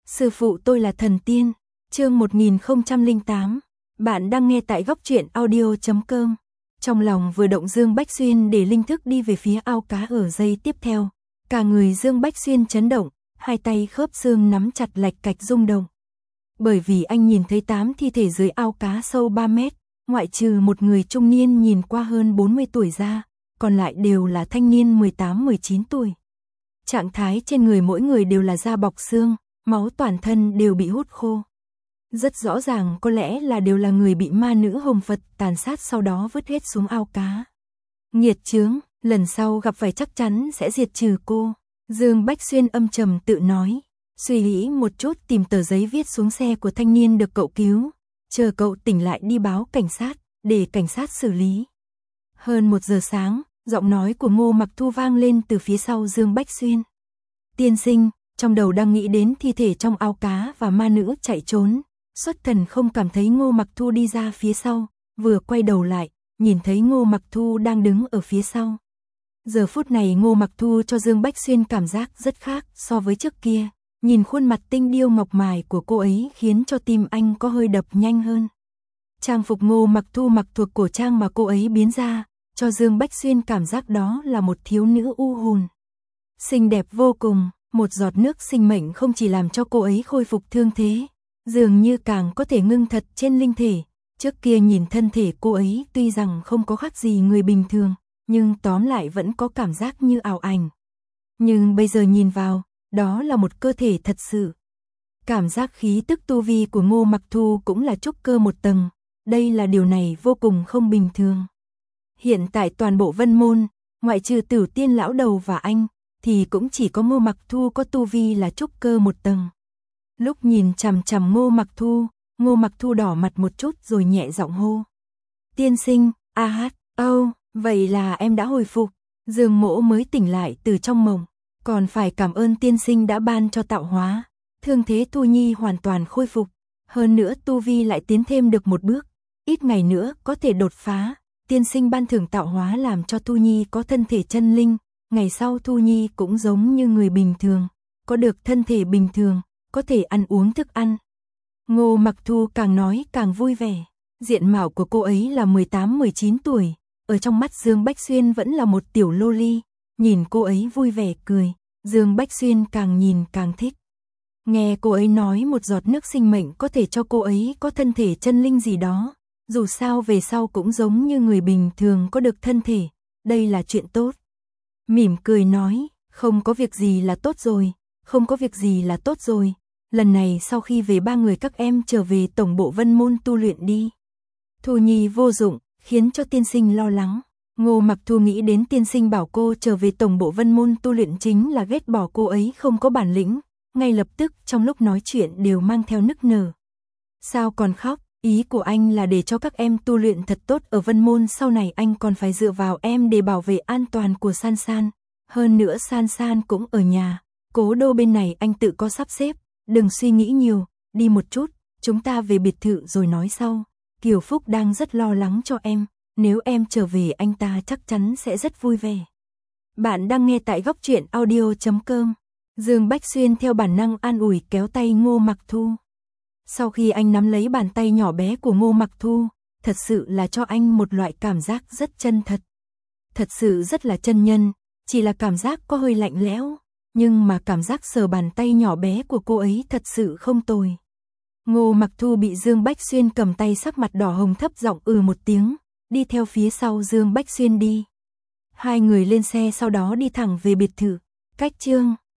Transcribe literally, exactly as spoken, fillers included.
Sư phụ tôi là thần tiên. Chương một nghìn không trăm lẻ tám. Bạn đang nghe tại góc truyện audio chấm com. Trong lòng vừa động, Dương Bách Xuyên để linh thức đi về phía ao cá ở giây tiếp theo. Cả người Dương Bách Xuyên chấn động, hai tay khớp xương nắm chặt lạch cạch rung động. Bởi vì anh nhìn thấy tám thi thể dưới ao cá sâu ba mét, ngoại trừ một người trung niên nhìn qua hơn bốn mươi tuổi ra, còn lại đều là thanh niên mười tám mười chín tuổi. Trạng thái trên người mỗi người đều là da bọc xương, máu toàn thân đều bị hút khô. Rất rõ ràng có lẽ là đều là người bị ma nữ Hồng Phật tàn sát sau đó vứt hết xuống ao cá. Nghiệt chướng, lần sau gặp phải chắc chắn sẽ diệt trừ cô. Dương Bách Xuyên âm trầm tự nói, suy nghĩ một chút tìm tờ giấy viết xuống xe của thanh niên được cậu cứu, chờ cậu tỉnh lại đi báo cảnh sát, để cảnh sát xử lý. Hơn một giờ sáng, giọng nói của Ngô Mặc Thu vang lên từ phía sau Dương Bách Xuyên. Tiên sinh, trong đầu đang nghĩ đến thi thể trong ao cá và ma nữ chạy trốn, xuất thần không cảm thấy Ngô Mặc Thu đi ra phía sau, vừa quay đầu lại, nhìn thấy Ngô Mặc Thu đang đứng ở phía sau. Giờ phút này Ngô Mặc Thu cho Dương Bách Xuyên cảm giác rất khác so với trước kia, nhìn khuôn mặt tinh điêu ngọc mài của cô ấy khiến cho tim anh có hơi đập nhanh hơn. Trang phục Ngô Mặc Thu mặc thuộc cổ trang mà cô ấy biến ra, cho Dương Bách Xuyên cảm giác đó là một thiếu nữ u hồn. Xinh đẹp vô cùng, một giọt nước sinh mệnh không chỉ làm cho cô ấy khôi phục thương thế, dường như càng có thể ngưng thật trên linh thể. Trước kia nhìn thân thể cô ấy tuy rằng không có khác gì người bình thường, nhưng tóm lại vẫn có cảm giác như ảo ảnh. Nhưng bây giờ nhìn vào, đó là một cơ thể thật sự. Cảm giác khí tức tu vi của Ngô Mặc Thu cũng là trúc cơ một tầng, đây là điều này vô cùng không bình thường. Hiện tại toàn bộ Vân Môn, ngoại trừ Tử Tiên lão đầu và anh, thì cũng chỉ có Ngô Mặc Thu có tu vi là trúc cơ một tầng. Lúc nhìn chằm chằm Ngô Mặc Thu, Ngô Mặc Thu đỏ mặt một chút rồi nhẹ giọng hô. Tiên sinh, a hát, âu, vậy là em đã hồi phục. Dương Mỗ mới tỉnh lại từ trong mộng, còn phải cảm ơn tiên sinh đã ban cho tạo hóa. Thương thế Thu Nhi hoàn toàn khôi phục, hơn nữa tu vi lại tiến thêm được một bước, ít ngày nữa có thể đột phá. Tiên sinh ban thưởng tạo hóa làm cho Thu Nhi có thân thể chân linh, ngày sau Thu Nhi cũng giống như người bình thường, có được thân thể bình thường, có thể ăn uống thức ăn. Ngô Mặc Thu càng nói càng vui vẻ, diện mạo của cô ấy là mười tám mười chín tuổi, ở trong mắt Dương Bách Xuyên vẫn là một tiểu lô ly, nhìn cô ấy vui vẻ cười, Dương Bách Xuyên càng nhìn càng thích. Nghe cô ấy nói một giọt nước sinh mệnh có thể cho cô ấy có thân thể chân linh gì đó, dù sao về sau cũng giống như người bình thường có được thân thể, đây là chuyện tốt. Mỉm cười nói, không có việc gì là tốt rồi, không có việc gì là tốt rồi, lần này sau khi về ba người các em trở về tổng bộ Vân Môn tu luyện đi. Thu Nhi vô dụng, khiến cho tiên sinh lo lắng. Ngô Mặc Thu nghĩ đến tiên sinh bảo cô trở về tổng bộ Vân Môn tu luyện chính là ghét bỏ cô ấy không có bản lĩnh, ngay lập tức trong lúc nói chuyện đều mang theo nức nở. Sao còn khóc, ý của anh là để cho các em tu luyện thật tốt ở Vân Môn, sau này anh còn phải dựa vào em để bảo vệ an toàn của San San. Hơn nữa San San cũng ở nhà, cố đô bên này anh tự có sắp xếp, đừng suy nghĩ nhiều, đi một chút, chúng ta về biệt thự rồi nói sau. Kiều Phúc đang rất lo lắng cho em, nếu em trở về anh ta chắc chắn sẽ rất vui vẻ. Bạn đang nghe tại góc truyện audio chấm com. Dương Bách Xuyên theo bản năng an ủi kéo tay Ngô Mặc Thu. Sau khi anh nắm lấy bàn tay nhỏ bé của Ngô Mặc Thu, thật sự là cho anh một loại cảm giác rất chân thật. Thật sự rất là chân nhân, chỉ là cảm giác có hơi lạnh lẽo, nhưng mà cảm giác sờ bàn tay nhỏ bé của cô ấy thật sự không tồi. Ngô Mặc Thu bị Dương Bách Xuyên cầm tay sắc mặt đỏ hồng thấp giọng ừ một tiếng, đi theo phía sau Dương Bách Xuyên đi. Hai người lên xe sau đó đi thẳng về biệt thự. Cách chương